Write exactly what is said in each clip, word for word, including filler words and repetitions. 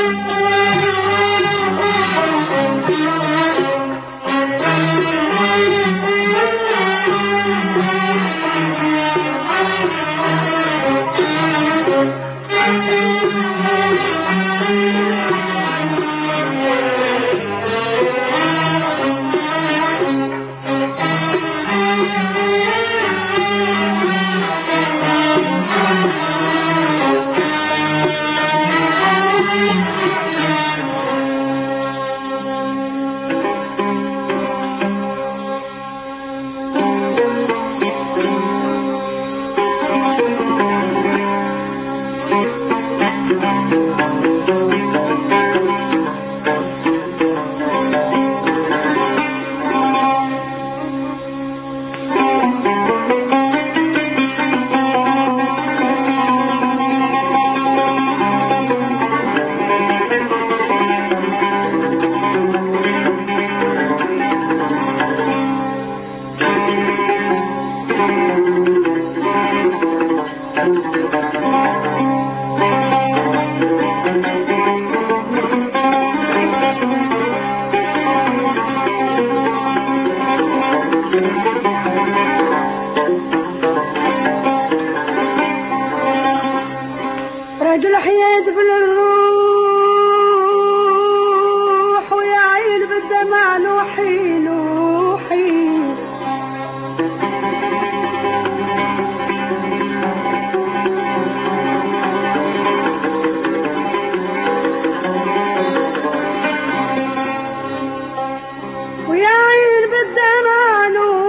راجل حياة بالروح ويا عيل بالدمع نوحي نوحي ويا عيل بالدمع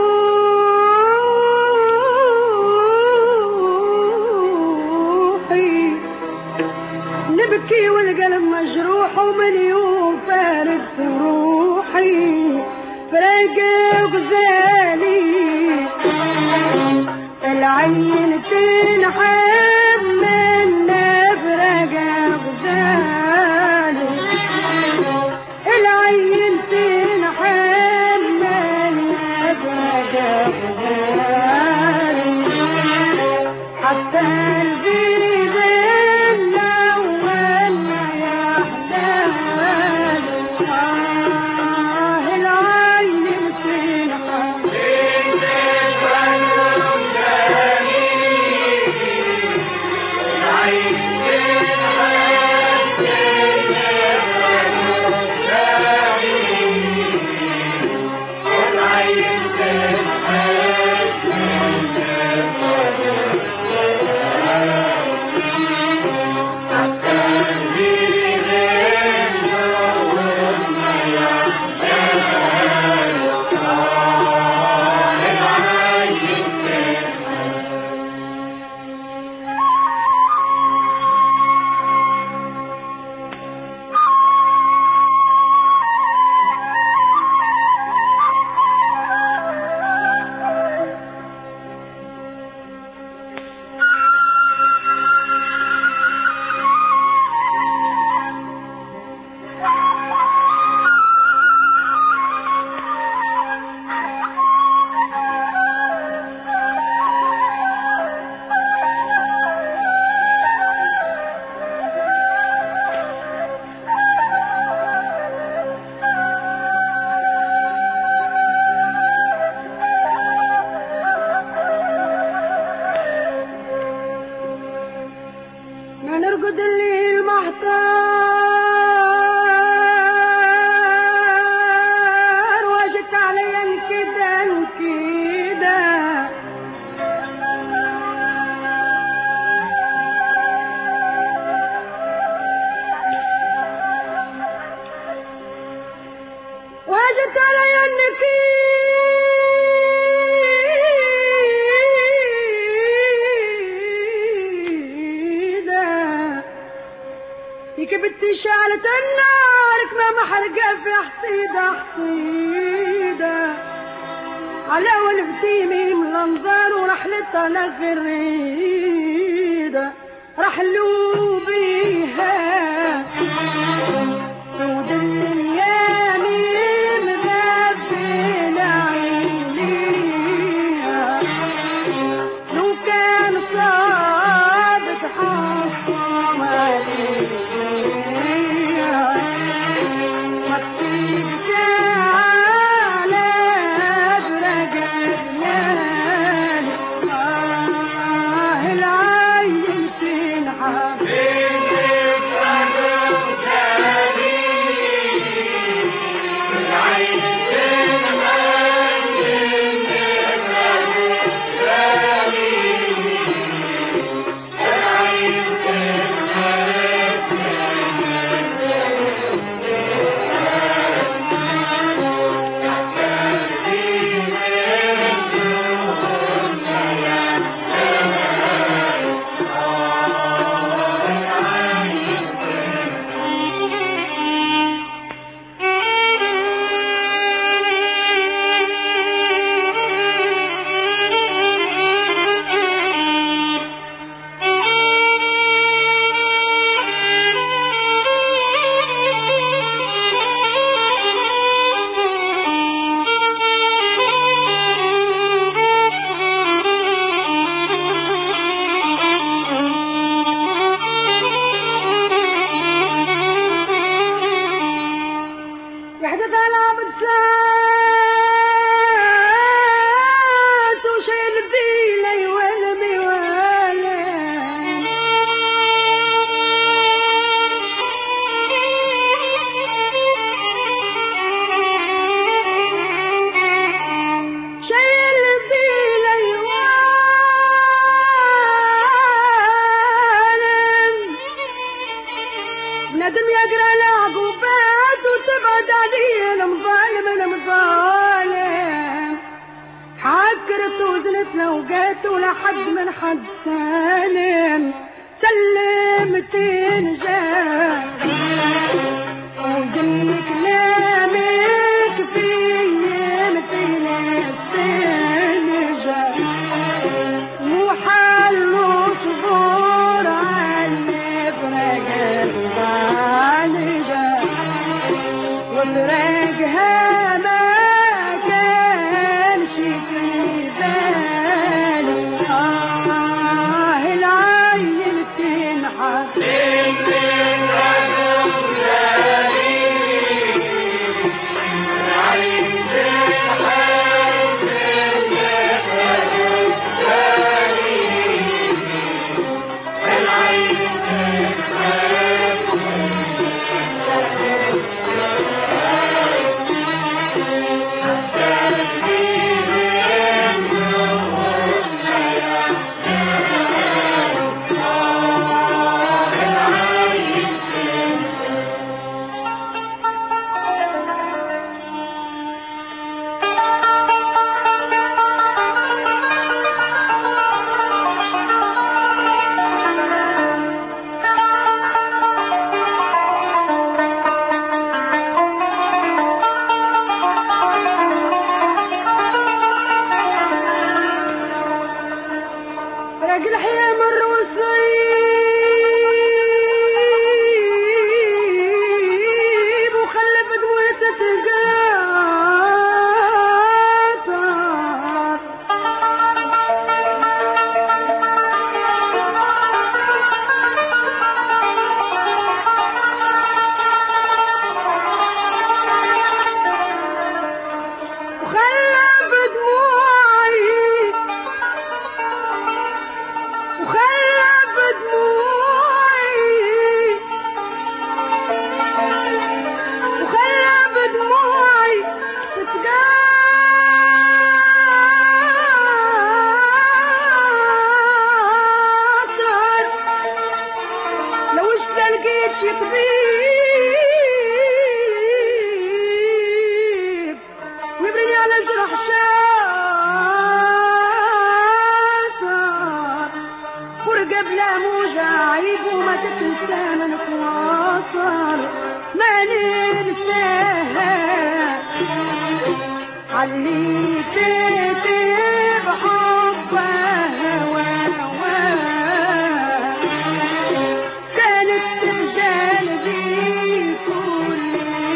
نوحي نبكي والقلب مجروح ومن يوم فارق روحي فراق غزالي العين تنحب من نفرق غزالي العين تنحب من نفرق غزالي حتى البيت نرقد الليل محتار واجت عليا كده كده واجت عليا كده كبت شعلة النار ما محرقة في حصيدة حصيدة على ونفتيمي من الانظار ورحلتها نغريدة رحلوا بيها سود الايام مغفلة عينيها لو كان صادق حصم عليها ندم يقرا العقوبات وتبعد علي المظالم المظالم حكرت وزنت لوقات ولا حد من حد سالم سلمت نجاح وجن كلامك في مثل السنجة وحل صبور على فرق الغالجة وفرقها ما كانش في بالي آه العين تنحت راجل حيام الرصيب وخلف دموع تتقاطع وخلف دموعي وخلف دموعي وخلف دموعي تتقاطع لو اش لقيت شي طبيب ويبرني على جرح شاطر فرقة بلا موجة عيب وما تتنسى من تواصل ما ننساها عليت بحبها وهواها كانت ترجال بي كل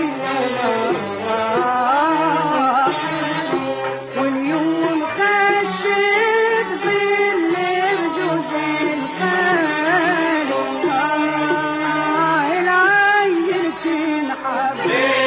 نهار واليوم خشيت بالليل جوز الخال آه العين تنحب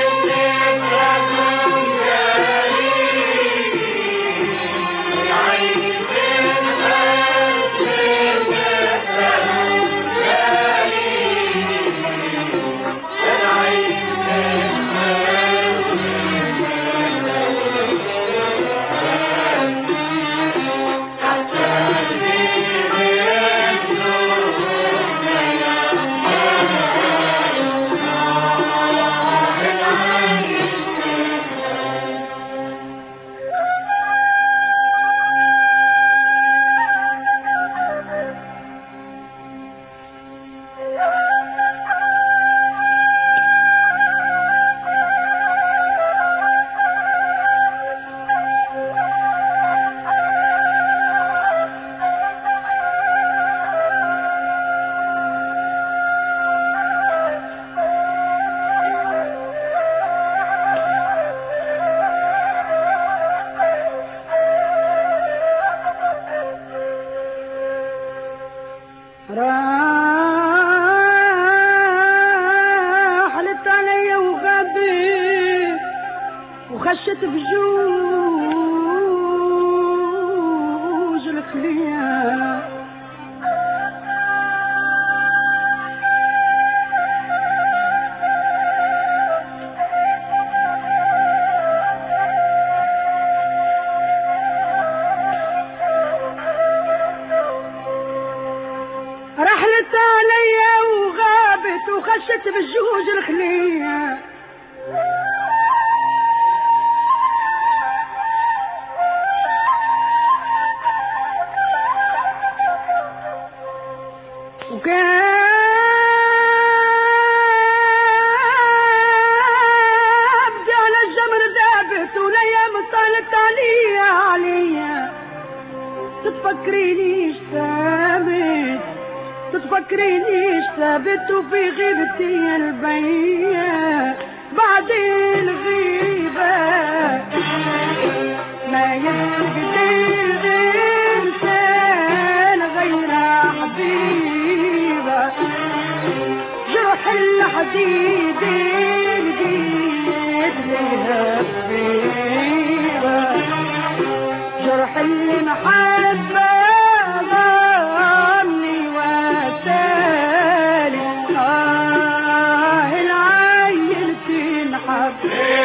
راحلت علي وغبي وخشت بجوج الخلية رحلت علي وغابت وخشت وخشت بالجوج الخلية وكان على الجمر دابت والايام طالت عليا عليا تتفكرينيش ثابت تتفكرينيش ثابت وفي غيبتي البيا بعد الغيبة ما يقدر الإنسان غير حبيبة جرح الحديد الجديد لها فيها جرح المحبة ظني وسالي آه العين تنحب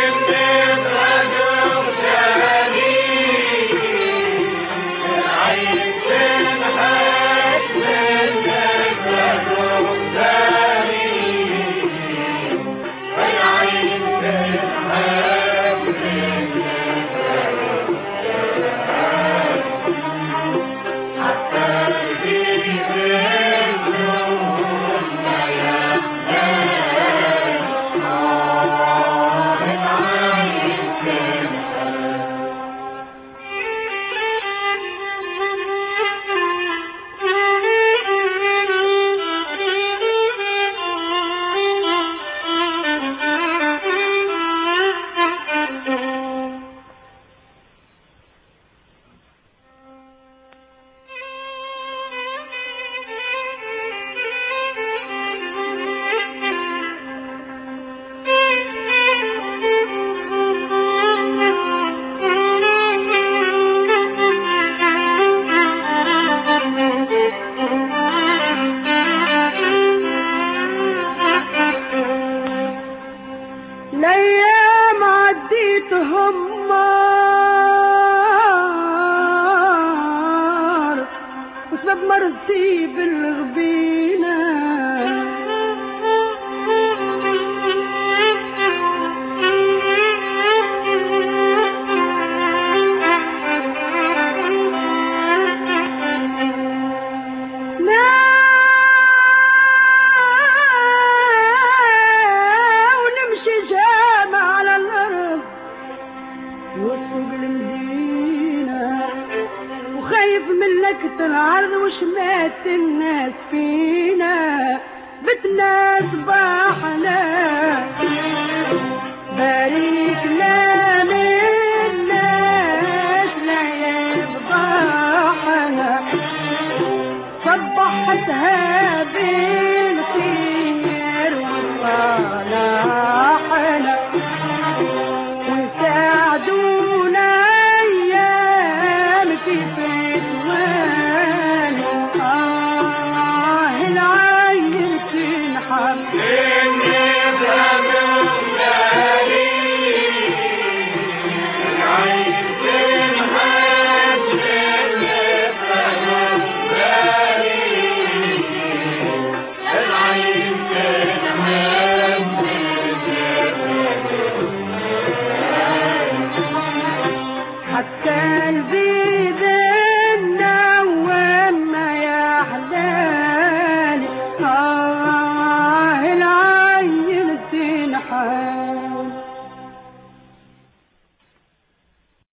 الايام عديتهم مار وسبب مرضي بالغبينة العرض وشمات الناس فينا بتناس